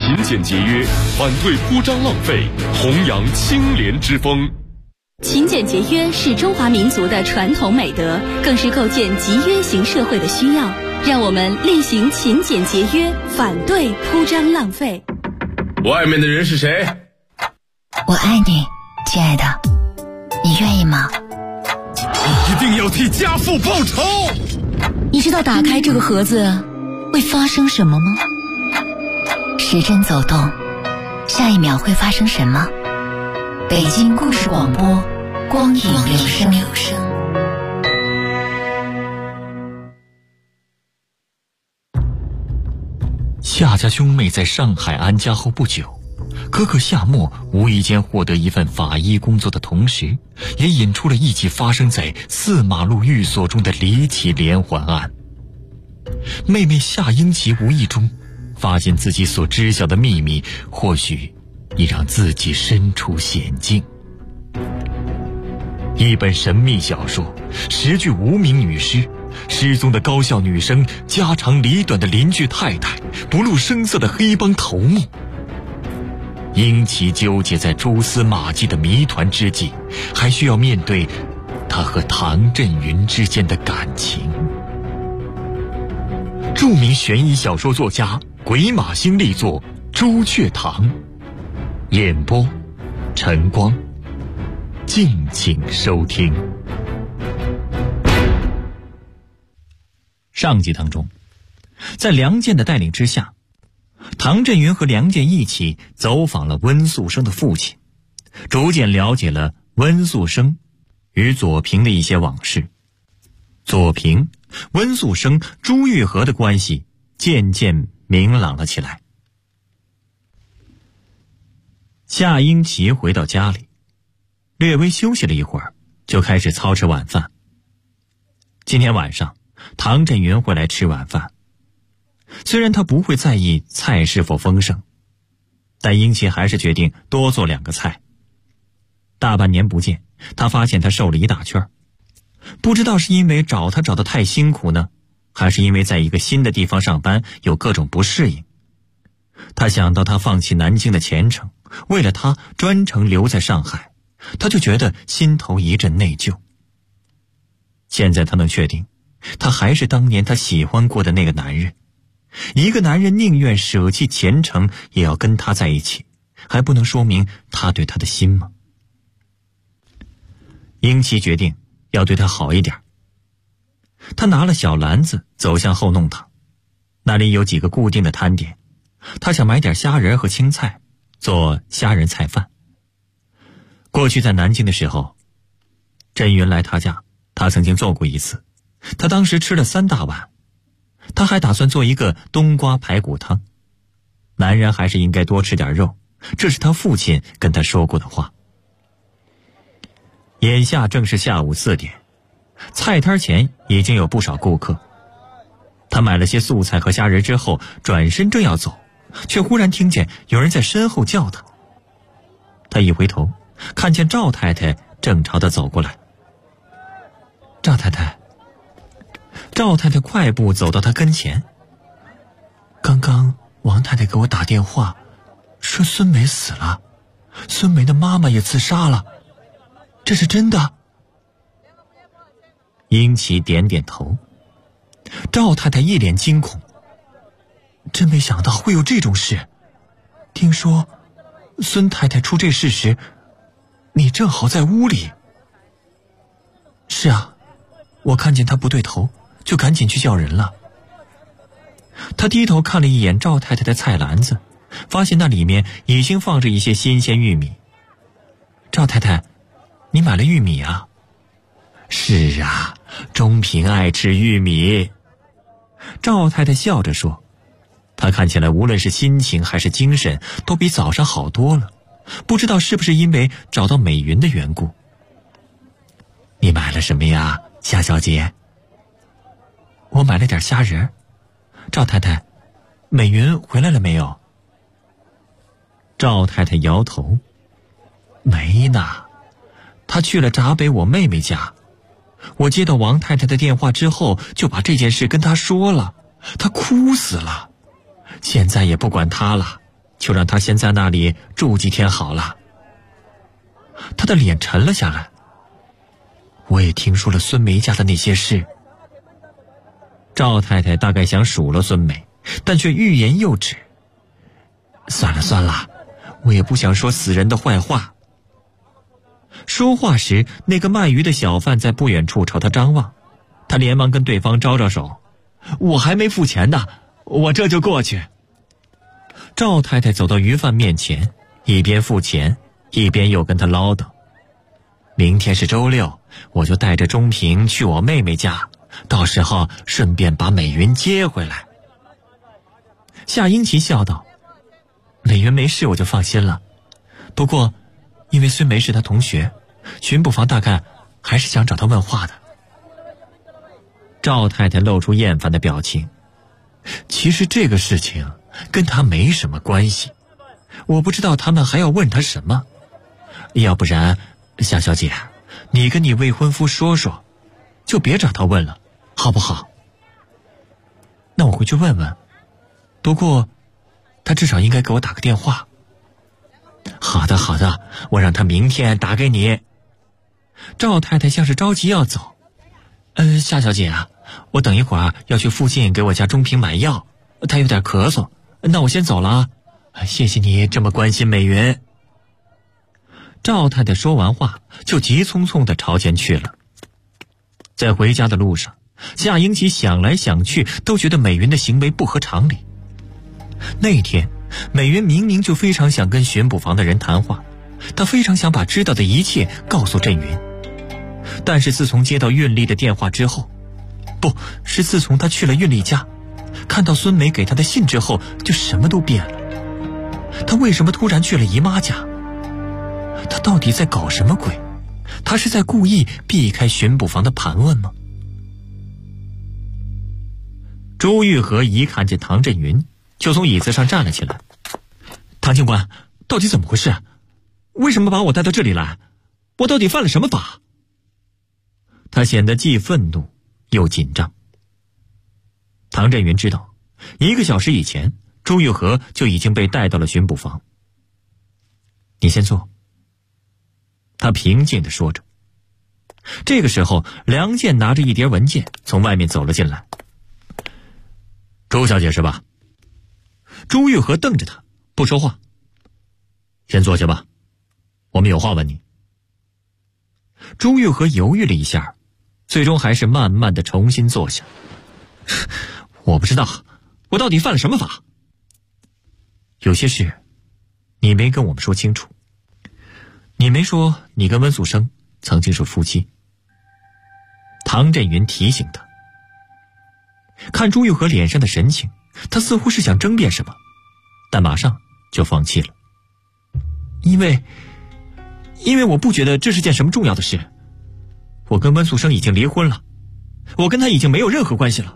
勤俭节约，反对铺张浪费，弘扬清廉之风。 勤俭节约是中华民族的传统美德，更是构建集约型社会的需要。让我们厉行勤俭节约，反对铺张浪费。 外面的人是谁？ 我爱你，亲爱的，你愿意吗？ 你一定要替家父报仇！ 你知道打开这个盒子会发生什么吗？时针走动，下一秒会发生什么？北京故事广播，光影留声。 夏家兄妹在上海安家后不久，哥哥夏沫无意间获得一份法医工作的同时，也引出了一起发生在4马路寓所中的离奇连环案。妹妹夏英奇无意中发现自己所知晓的秘密，或许已让自己身处险境。一本神秘小说，10具无名女尸，失踪的高校女生，家长里短的邻居太太，不露声色的黑帮头目。英奇纠结在蛛丝马迹的谜团之际，还需要面对他和唐振云之间的感情。著名悬疑小说作家鬼马星力作《朱雀堂》，演播晨光，敬请收听。上集当中，在梁健的带领之下，唐振云和梁健一起走访了温素生的父亲，逐渐了解了温素生与左平的一些往事。左平、温素生、朱玉和的关系渐渐明朗了起来。夏英奇回到家里，略微休息了一会儿，就开始操持晚饭。今天晚上唐振云会来吃晚饭，虽然他不会在意菜是否丰盛，但英奇还是决定多做2个菜。大半年不见，他发现他瘦了一大圈，不知道是因为找他找得太辛苦呢，还是因为在一个新的地方上班有各种不适应。他想到他放弃南京的前程，为了他专程留在上海，他就觉得心头一阵内疚。现在他能确定，他还是当年他喜欢过的那个男人。一个男人宁愿舍弃前程也要跟他在一起，还不能说明他对他的心吗？英奇决定要对他好一点。他拿了小篮子走向后弄堂，那里有几个固定的摊点，他想买点虾仁和青菜做虾仁菜饭。过去在南京的时候，振云来他家，他曾经做过一次，他当时吃了3大碗。他还打算做一个冬瓜排骨汤。男人还是应该多吃点肉，这是他父亲跟他说过的话。眼下正是下午4点，菜摊前已经有不少顾客。他买了些素菜和虾仁之后，转身正要走，却忽然听见有人在身后叫他。他一回头，看见赵太太正朝他走过来。赵太太。赵太太快步走到他跟前。刚刚王太太给我打电话，说孙梅死了，孙梅的妈妈也自杀了，这是真的？英奇点点头。赵太太一脸惊恐，真没想到会有这种事。听说孙太太出这事时，你正好在屋里。是啊，我看见她不对头，就赶紧去叫人了。他低头看了一眼赵太太的菜篮子，发现那里面已经放着一些新鲜玉米。赵太太，你买了玉米啊？是啊，钟平爱吃玉米。赵太太笑着说，她看起来无论是心情还是精神都比早上好多了，不知道是不是因为找到美云的缘故。你买了什么呀，夏小姐？我买了点虾仁。赵太太，美云回来了没有？赵太太摇头，没呢，她去了闸北我妹妹家。我接到王太太的电话之后，就把这件事跟她说了，她哭死了。现在也不管她了， 就让他先在那里住几天好了。他的脸沉了下来。我也听说了孙梅家的那些事。赵太太大概想数落孙梅，但却欲言又止。算了，我也不想说死人的坏话。说话时，那个卖鱼的小贩在不远处朝他张望，他连忙跟对方招招手：“我还没付钱呢，我这就过去。”赵太太走到鱼贩面前，一边付钱，一边又跟他唠叨：“明天是周六，我就带着钟平去我妹妹家，到时候顺便把美云接回来。”夏英奇笑道：“美云没事我就放心了，不过因为孙梅是他同学，巡捕房大概还是想找他问话的。”赵太太露出厌烦的表情：“其实这个事情跟他没什么关系，我不知道他们还要问他什么。要不然，夏小姐，你跟你未婚夫说说，就别找他问了，好不好？”“那我回去问问，不过他至少应该给我打个电话。”“好的，我让他明天打给你。”赵太太像是着急要走。“夏小姐啊，我等一会儿要去附近给我家钟平买药，他有点咳嗽，那我先走了啊。谢谢你这么关心美云。”赵太太说完话，就急匆匆地朝前去了。在回家的路上，夏英奇想来想去，都觉得美云的行为不合常理。那天，美云明明就非常想跟巡捕房的人谈话，她非常想把知道的一切告诉振云。但是自从接到运力的电话之后，不是自从她去了运力家，看到孙梅给她的信之后，就什么都变了。她为什么突然去了姨妈家？她到底在搞什么鬼？她是在故意避开巡捕房的盘问吗？朱玉和一看见唐振云，就从椅子上站了起来。“唐警官，到底怎么回事？为什么把我带到这里来？我到底犯了什么法？”他显得既愤怒又紧张。唐振云知道1个小时以前，朱玉和就已经被带到了巡捕房。“你先坐。”他平静地说着。这个时候，梁健拿着一叠文件从外面走了进来。“朱小姐是吧？”朱玉和瞪着他，不说话。“先坐下吧，我们有话问你。”朱玉和犹豫了一下，最终还是慢慢地重新坐下。“我不知道，我到底犯了什么法？有些事，你没跟我们说清楚。你没说你跟温素生曾经是夫妻。”唐振云提醒他。看朱玉和脸上的神情，他似乎是想争辩什么，但马上就放弃了。因为我不觉得这是件什么重要的事。我跟温素生已经离婚了，我跟他已经没有任何关系了。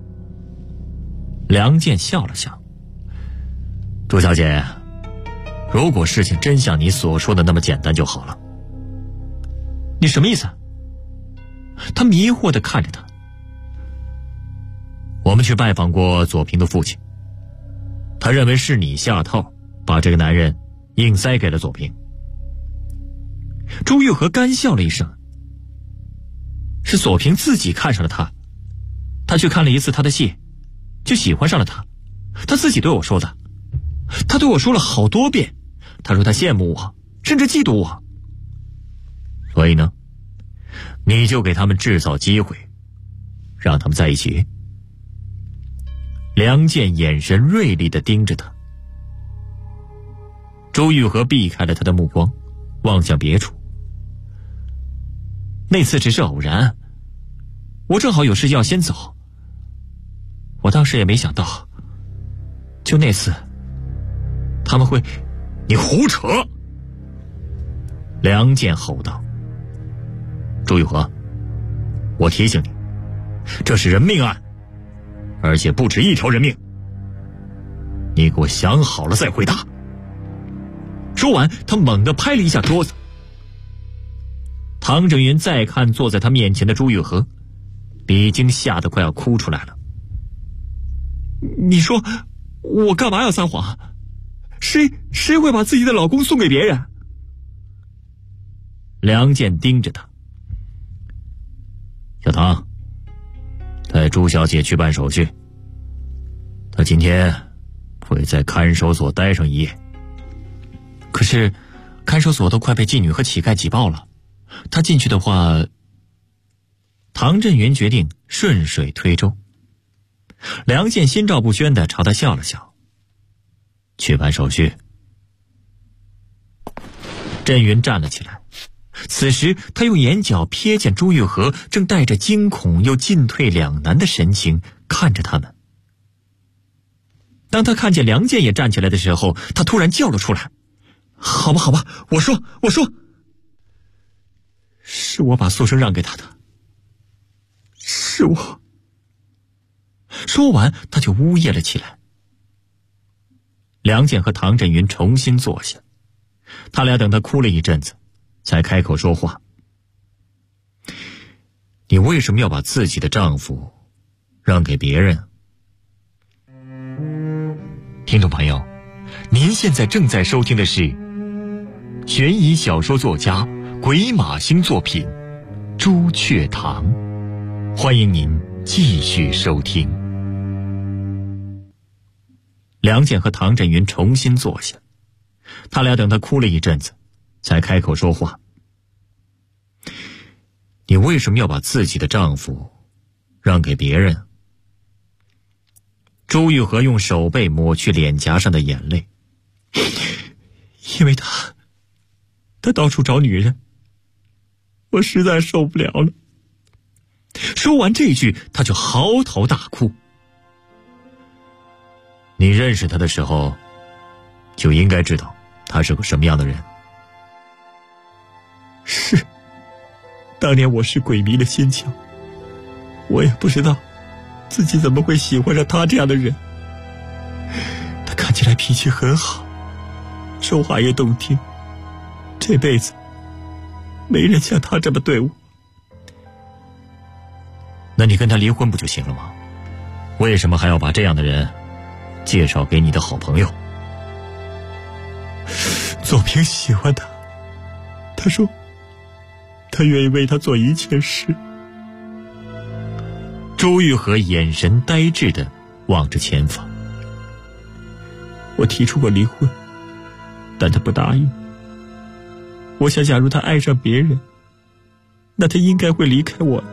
梁健笑了笑：“朱小姐，如果事情真像你所说的那么简单就好了。”“你什么意思？”他迷惑地看着他。“我们去拜访过左平的父亲，他认为是你下套，把这个男人硬塞给了左平。”朱玉和干笑了一声：“是左平自己看上了他，他去看了一次他的戏，就喜欢上了他，他自己对我说的。他对我说了好多遍，他说他羡慕我，甚至嫉妒我。所以呢，你就给他们制造机会，让他们在一起。”梁健眼神锐利地盯着他。朱玉和避开了他的目光，望向别处。“那次只是偶然，我正好有事要先走。我当时也没想到，就那次他们会……”“你胡扯！”梁健吼道。“朱玉和，我提醒你，这是人命案，而且不止一条人命，你给我想好了再回答。”说完，他猛地拍了一下桌子。唐振云再看坐在他面前的朱玉和，已经吓得快要哭出来了。“你说我干嘛要撒谎？ 谁会把自己的老公送给别人？梁健盯着他。 小唐，带朱小姐去办手续，她今天会在看守所待上一夜。 可是看守所都快被妓女和乞丐挤爆了，他进去的话…… 唐振云决定顺水推舟。梁健心照不宣地朝他笑了笑。去办手续。 振云站了起来，此时他用眼角瞥见朱玉和正带着惊恐又进退两难的神情看着他们。当他看见梁健也站起来的时候，他突然叫了出来：好吧，我说，是我把素生让给他的，是我。说完他就呜咽了起来。梁健和唐振云重新坐下，他俩等他哭了一阵子才开口说话： 你为什么要把自己的丈夫让给别人？ 听众朋友，您现在正在收听的是悬疑小说作家鬼马星作品《朱雀堂》，欢迎您继续收听。梁健和唐振云重新坐下，他俩等他哭了一阵子才开口说话： 你为什么要把自己的丈夫让给别人？ 朱玉和用手背抹去脸颊上的眼泪：因为他到处找女人，我实在受不了了。说完这句，他就嚎啕大哭。 你认识他的时候，就应该知道他是个什么样的人。 是，当年我是鬼迷了心窍，我也不知道自己怎么会喜欢上他这样的人。他看起来脾气很好，说话也动听，这辈子没人像他这么对我。 那你跟他离婚不就行了吗？为什么还要把这样的人介绍给你的好朋友？ 左平喜欢他，他说他愿意为他做一切事。朱玉和眼神呆滞地望着前方。我提出过离婚，但他不答应。我想假如他爱上别人，那他应该会离开我。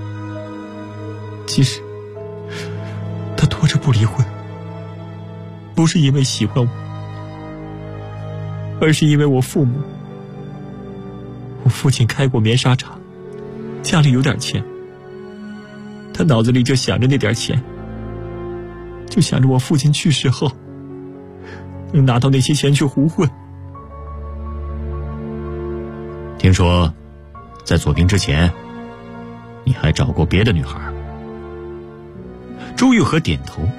其实他拖着不离婚，不是因为喜欢我，而是因为我父母。我父亲开过棉纱厂，家里有点钱，他脑子里就想着那点钱，就想着我父亲去世后能拿到那些钱去胡混。 听说在左平之前你还找过别的女孩。 朱玉和点头。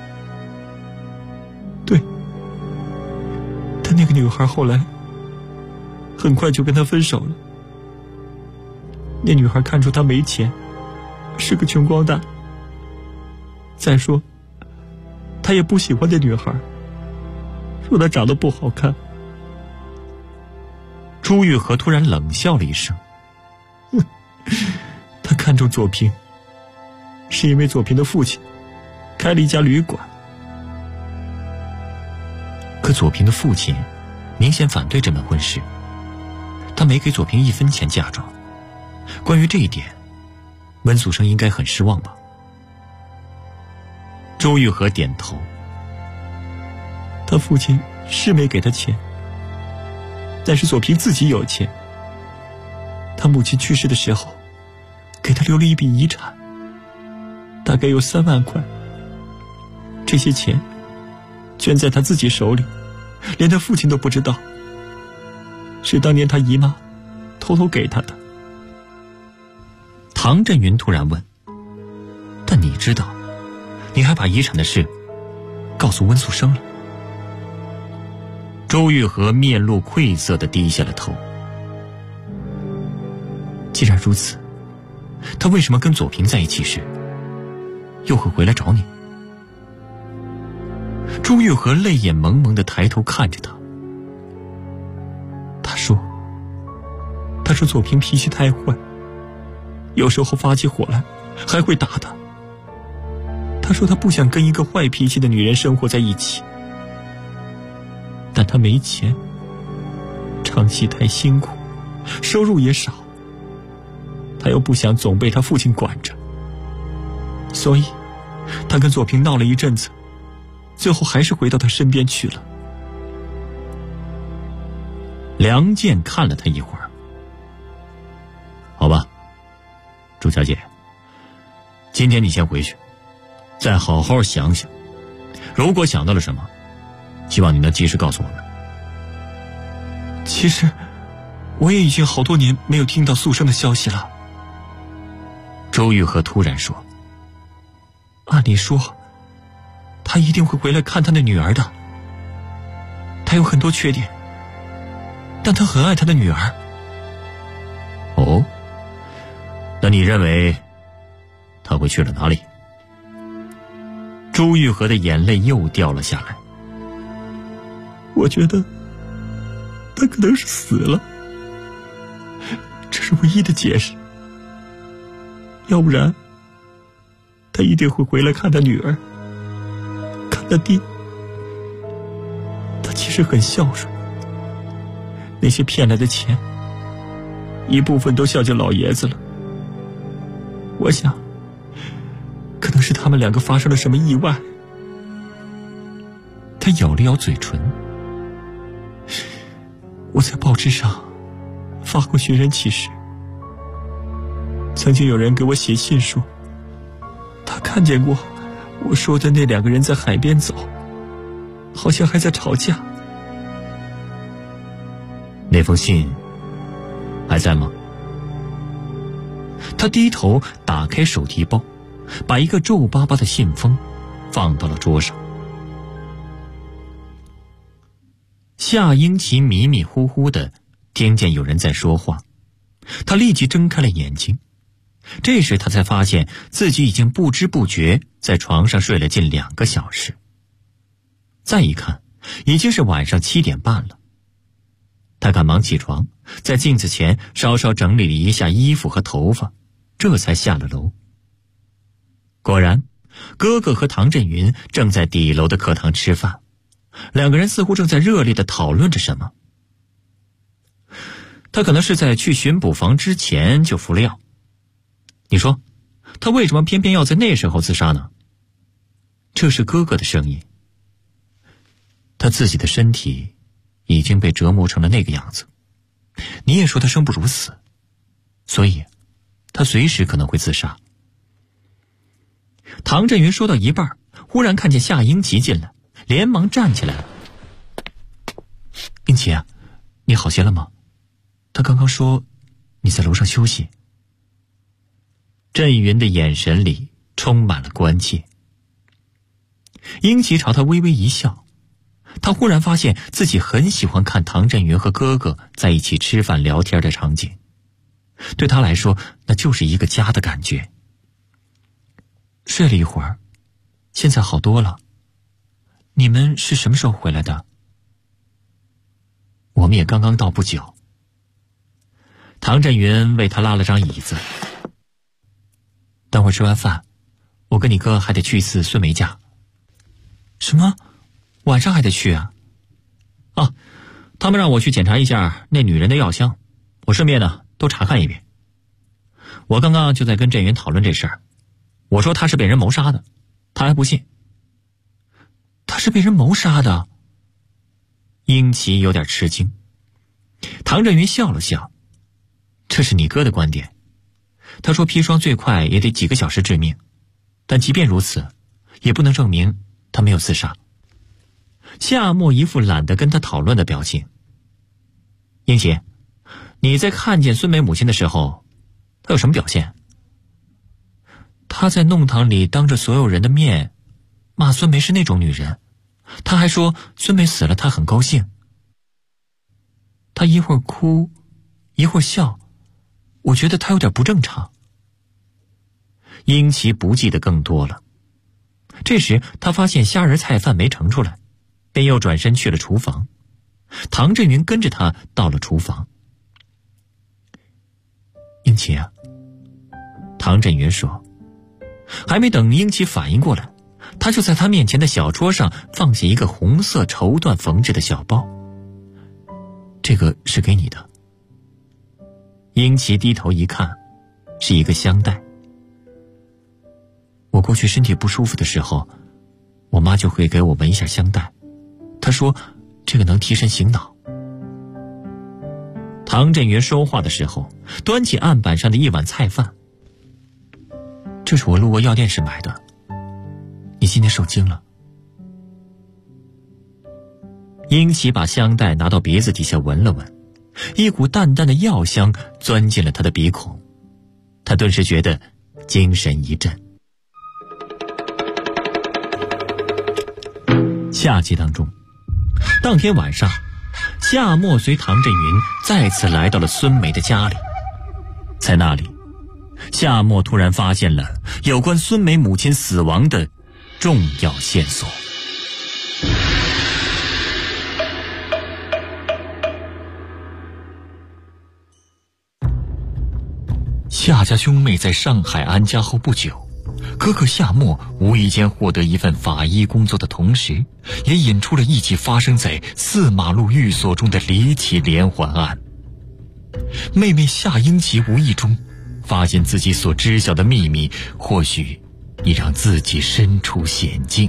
对，但那个女孩后来很快就跟他分手了。那女孩看出他没钱，是个穷光蛋。再说他也不喜欢那女孩，说她长得不好看。朱玉和突然冷笑了一声：他看中左平是因为左平的父亲开了一家旅馆，可左平的父亲明显反对这门婚事，他没给左平1分钱嫁妆。关于这一点，温素生应该很失望吧？周玉和点头。他父亲是没给他钱，但是左平自己有钱。他母亲去世的时候给他留了一笔遗产，大概有3万块。这些钱捐在他自己手里，连他父亲都不知道，是当年他姨妈偷偷给他的。唐振云突然问：但你知道你还把遗产的事告诉温素生了？周玉和面露愧色地低下了头。既然如此，他为什么跟左平在一起时又会回来找你？ 朱玉和泪眼蒙蒙地抬头看着他。他说左平脾气太坏，有时候发起火来还会打他。他说他不想跟一个坏脾气的女人生活在一起，但他没钱，唱戏太辛苦，收入也少，他又不想总被他父亲管着，所以他跟左平闹了一阵子，最后还是回到他身边去了。 梁健看了他一会儿，好吧，朱小姐，今天你先回去，再好好想想，如果想到了什么，希望你能及时告诉我们。 其实我也已经好多年没有听到素生的消息了。 周玉和突然说， 按理说他一定会回来看他的女儿的，他有很多缺点，但他很爱他的女儿。 哦，那你认为他会去了哪里？ 周玉和的眼泪又掉了下来。我觉得他可能是死了，这是唯一的解释，要不然他一定会回来看他女儿，看他弟。他其实很孝顺，那些骗来的钱一部分都孝敬老爷子了。我想可能是他们两个发生了什么意外。他咬了咬嘴唇。我在报纸上发过寻人启事，曾经有人给我写信说他看见过我说的那两个人在海边走，好像还在吵架。 那封信还在吗？ 他低头打开手提包，把一个皱巴巴的信封放到了桌上。 夏英奇迷迷糊糊地听见有人在说话，他立即睁开了眼睛。这时他才发现自己已经不知不觉在床上睡了近2个小时。再一看，已经是晚上7点半了。他赶忙起床，在镜子前稍稍整理了一下衣服和头发，这才下了楼。果然，哥哥和唐振云正在底楼的课堂吃饭，两个人似乎正在热烈地讨论着什么。他可能是在去巡捕房之前就服了药。你说，他为什么偏偏要在那时候自杀呢？这是哥哥的声音。他自己的身体已经被折磨成了那个样子，你也说他生不如死，所以他随时可能会自杀。唐振云说到一半，忽然看见夏英奇进来，连忙站起来了。英奇啊，你好些了吗？他刚刚说你在楼上休息。振云的眼神里充满了关切。英奇朝他微微一笑，他忽然发现自己很喜欢看唐振云和哥哥在一起吃饭聊天的场景，对他来说那就是一个家的感觉。睡了一会儿，现在好多了。你们是什么时候回来的？我们也刚刚到不久。唐振云为他拉了张椅子。等会儿吃完饭，我跟你哥还得去一次孙梅家。什么？晚上还得去啊？啊，他们让我去检查一下那女人的药箱，我顺便呢都查看一遍。我刚刚就在跟振云讨论这事儿，我说他是被人谋杀的，他还不信。他是被人谋杀的？英奇有点吃惊。唐振云笑了笑，这是你哥的观点。他说砒霜最快也得几个小时致命，但即便如此，也不能证明他没有自杀。夏沫一副懒得跟他讨论的表情。英奇，你在看见孙梅母亲的时候，他有什么表现？他在弄堂里当着所有人的面骂孙梅是那种女人，他还说孙梅死了他很高兴。他一会儿哭一会儿笑，我觉得他有点不正常。英奇不记得更多了， 这时他发现虾仁菜饭没盛出来，便又转身去了厨房。唐振云跟着他到了厨房。英奇啊，唐振云说。还没等英奇反应过来，他就在他面前的小桌上放下一个红色绸缎缝制的小包。这个是给你的。英奇低头一看，是一个香袋。我过去身体不舒服的时候，我妈就会给我闻一下香袋，她说这个能提神醒脑。唐振云说话的时候，端起案板上的一碗菜饭。这是我路过药店时买的，你今天受惊了。英奇把香袋拿到鼻子底下闻了闻，一股淡淡的药香钻进了他的鼻孔，他顿时觉得精神一振。下集当中，当天晚上，夏沫随唐振云再次来到了孙梅的家里。在那里，夏沫突然发现了有关孙梅母亲死亡的重要线索。夏家兄妹在上海安家后不久，哥哥夏沫无意间获得一份法医工作的同时，也引出了一起发生在4马路寓所中的离奇连环案。妹妹夏英奇无意中发现自己所知晓的秘密，或许已让自己身处险境。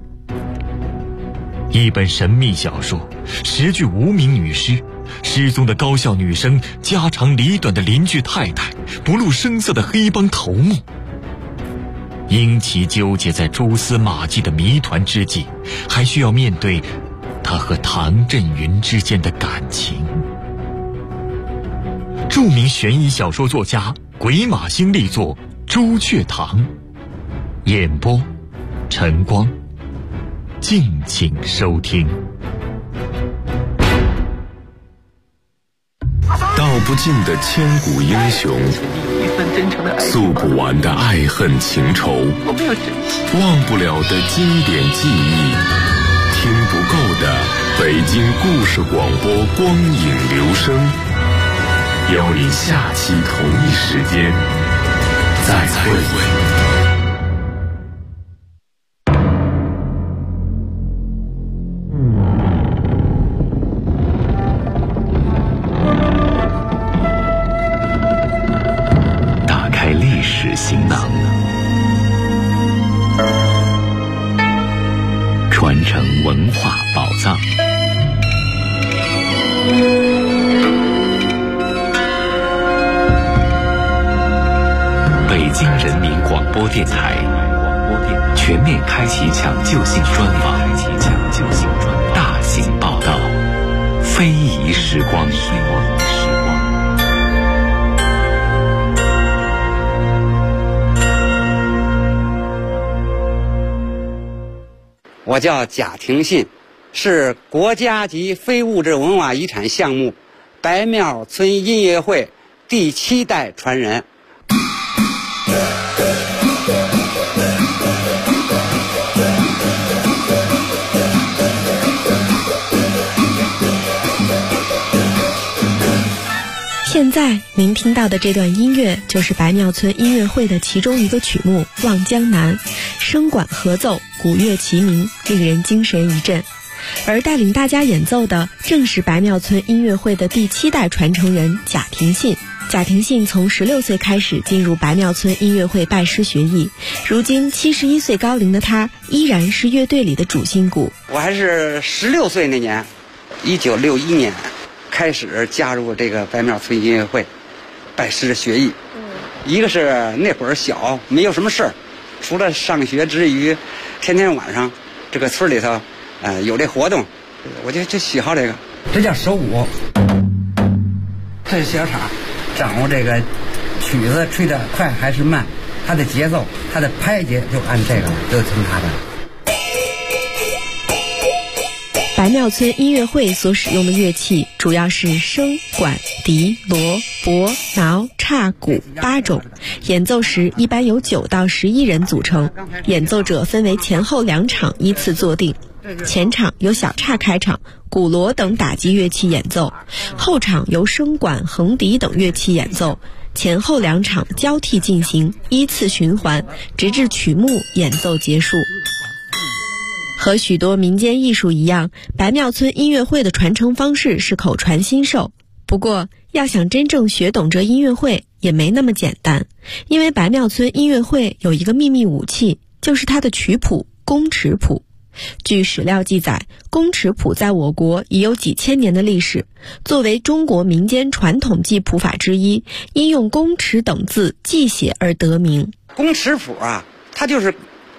一本神秘小说，10具无名女尸，失踪的高校女生，家长里短的邻居太太，不露声色的黑帮头目。英奇纠结在蛛丝马迹的谜团之际，还需要面对他和唐振云之间的感情。著名悬疑小说作家鬼马星力作《朱雀堂》，演播晨光，敬请收听。 道不尽的千古英雄，诉不完的爱恨情仇，忘不了的经典记忆，听不够的北京故事广播光影留声。邀你下期同一时间再会。行囊，传承文化宝藏。北京人民广播电台全面开启抢救性专访，大型报道，非遗时光。 我叫贾廷信，是国家级非物质文化遗产项目白庙村音乐会第7代传人。 现在您听到的这段音乐就是白庙村音乐会的其中一个曲目《望江南》，声管合奏，鼓乐齐鸣，令人精神一振。而带领大家演奏的正是白庙村音乐会的第7代传承人贾廷信。贾廷信从16岁开始进入白庙村音乐会拜师学艺，如今71岁高龄的他依然是乐队里的主心骨。 我还是16岁那年，1961年开始加入这个白庙村音乐会，拜师学艺。一个是那会儿小，没有什么事儿，除了上学之余，天天晚上这个村里头，有这活动，我就喜好这个。这叫手鼓，这是小叉，掌握这个曲子吹得快还是慢，它的节奏，它的拍节就按这个，就听它的。 白庙村音乐会所使用的乐器主要是笙、管、笛、锣、钹、挠、叉、鼓8种，演奏时一般由9到11人组成，演奏者分为前后2场依次坐定。前场由小叉开场，鼓锣等打击乐器演奏，后场由笙管、横笛等乐器演奏，前后2场交替进行，依次循环，直至曲目演奏结束。和许多民间艺术一样，白庙村音乐会的传承方式是口传心授。不过，要想真正学懂这音乐会也没那么简单，因为白庙村音乐会有一个秘密武器，就是它的曲谱宫尺谱。据史料记载，宫尺谱在我国已有几千年的历史，作为中国民间传统记谱法之一，因用宫尺等字记写而得名。 宫尺谱啊，它就是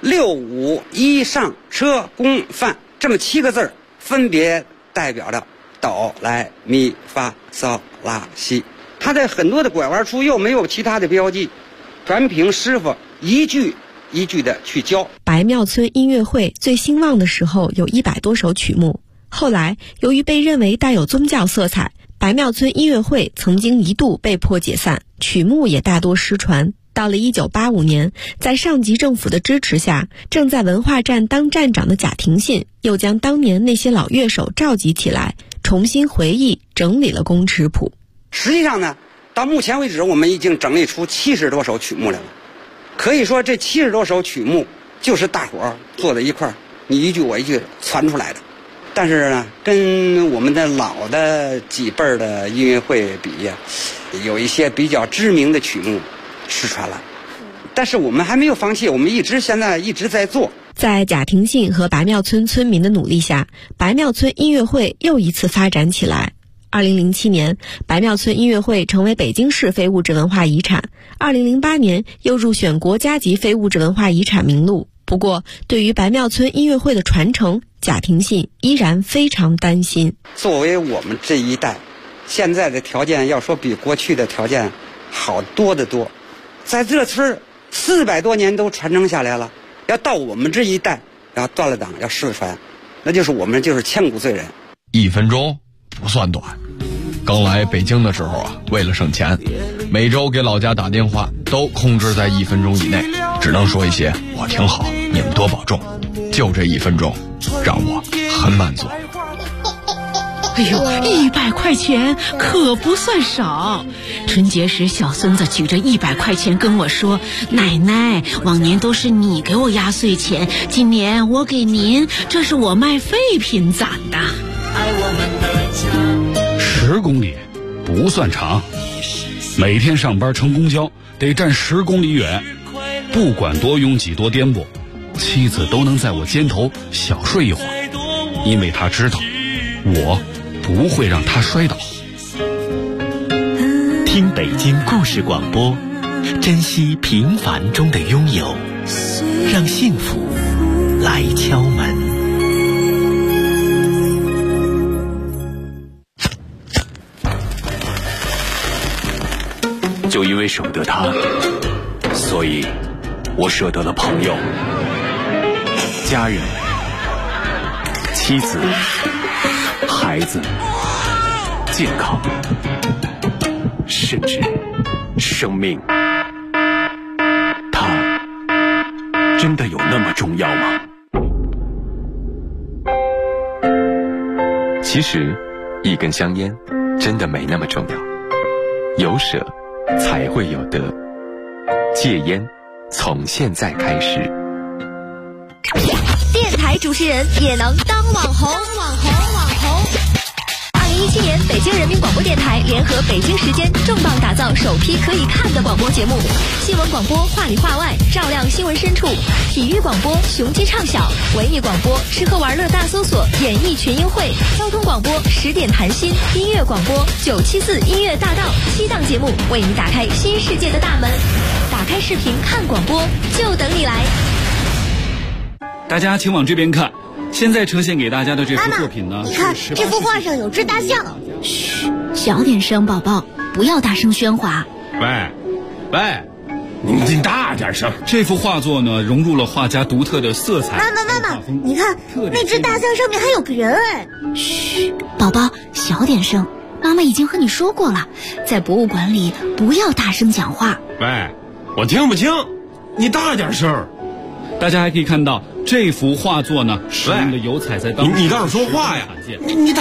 6、5、1上车宫范这么7个字，分别代表着哆来咪发嗦拉西。它在很多的拐弯处又没有其他的标记，全凭师傅一句一句的去教。 白庙村音乐会最兴旺的时候有100多首曲目，后来由于被认为带有宗教色彩，白庙村音乐会曾经一度被迫解散，曲目也大多失传。到了1985年，在上级政府的支持下，正在文化站当站长的贾廷信又将当年那些老乐手召集起来，重新回忆整理了宫尺谱。 实际上呢，到目前为止我们已经整理出70多首曲目来了。可以说这70多首曲目就是大伙儿坐在一块儿，你一句我一句传出来的。但是呢，跟我们的老的几辈儿的音乐会比呀，有一些比较知名的曲目失传了。但是我们还没有放弃，我们现在一直在做。 在贾廷信和白庙村村民的努力下，白庙村音乐会又一次发展起来。2007年，白庙村音乐会成为北京市非物质文化遗产。2008年又入选国家级非物质文化遗产名录。不过，对于白庙村音乐会的传承，贾廷信依然非常担心。 作为我们这一代，现在的条件要说比过去的条件好多得多。在这村400多年都传承下来了，要到我们这一代要断了档，要失传，那就是我们就是千古罪人。 1分钟不算短。刚来北京的时候啊，为了省钱，每周给老家打电话都控制在1分钟以内，只能说一些我挺好，你们多保重。就这1分钟让我很满足。 哎呦，100块钱可不算少。春节时小孙子举着100块钱跟我说，奶奶，往年都是你给我压岁钱，今年我给您，这是我卖废品攒的。 10公里不算长，每天上班乘公交得站10公里远，不管多拥挤多颠簸，妻子都能在我肩头小睡一会儿，因为她知道我不会让她摔倒。 听北京故事广播，珍惜平凡中的拥有，让幸福来敲门。 就因为舍不得他，所以我舍得了朋友、家人、妻子、孩子、健康，甚至生命。他真的有那么重要吗？ 其实一根香烟真的没那么重要，有舍才会有得。戒烟从现在开始。 电台主持人也能当网红。2017年，北京人民广播电台联合北京时间重磅打造首批可以看的广播节目。新闻广播话里话外，照亮新闻深处；体育广播雄鸡唱晓；文艺广播吃喝玩乐大搜索，演艺群英会；交通广播10点谈心；音乐广播974音乐大道，7档节目为你打开新世界的大门。打开视频看广播，就等你来。 大家请往这边看，现在呈现给大家的这幅作品呢， 你看这幅画上有只大象。 嘘，小点声，宝宝，不要大声喧哗。 喂， 你大点声。 这幅画作呢，融入了画家独特的色彩。 妈妈，你看那只大象上面还有个人哎！ 嘘，宝宝，小点声。妈妈已经和你说过了，在博物馆里不要大声讲话。 喂，我听不清，你大点声。 大家还可以看到这幅画作呢，使用的油彩在当你倒是说话呀！你大。